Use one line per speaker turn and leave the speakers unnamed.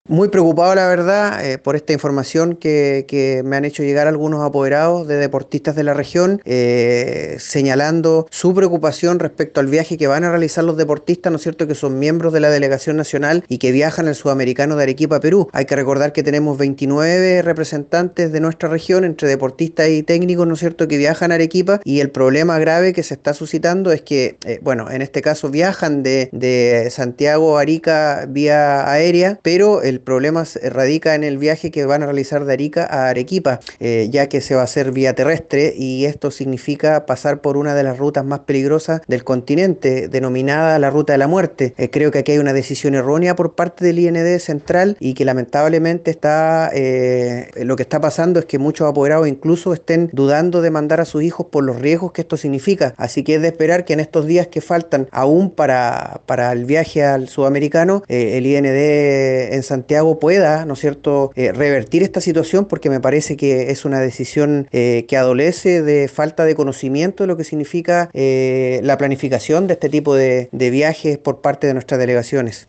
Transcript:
Muy preocupado, la verdad, por esta información que me han hecho llegar algunos apoderados de deportistas de la región, señalando su preocupación respecto al viaje que van a realizar los deportistas, ¿no es cierto?, que son miembros de la delegación nacional y que viajan al Sudamericano de Arequipa a Perú. Hay que recordar que tenemos 29 representantes de nuestra región, entre deportistas y técnicos, ¿no es cierto?, que viajan a Arequipa, y el problema grave que se está suscitando es que, bueno, en este caso viajan de Santiago a Arica vía aérea, pero el problema radica en el viaje que van a realizar de Arica a Arequipa, ya que se va a hacer vía terrestre, y esto significa pasar por una de las rutas más peligrosas del continente, denominada la Ruta de la Muerte. Creo que aquí hay una decisión errónea por parte del IND central, y que lamentablemente lo que está pasando es que muchos apoderados incluso estén dudando de mandar a sus hijos por los riesgos que esto significa. Así que es de esperar que en estos días que faltan aún para el viaje al sudamericano, el IND en Santiago pueda, ¿no es cierto?, revertir esta situación, porque me parece que es una decisión que adolece de falta de conocimiento de lo que significa la planificación de este tipo de viajes por parte de nuestras delegaciones.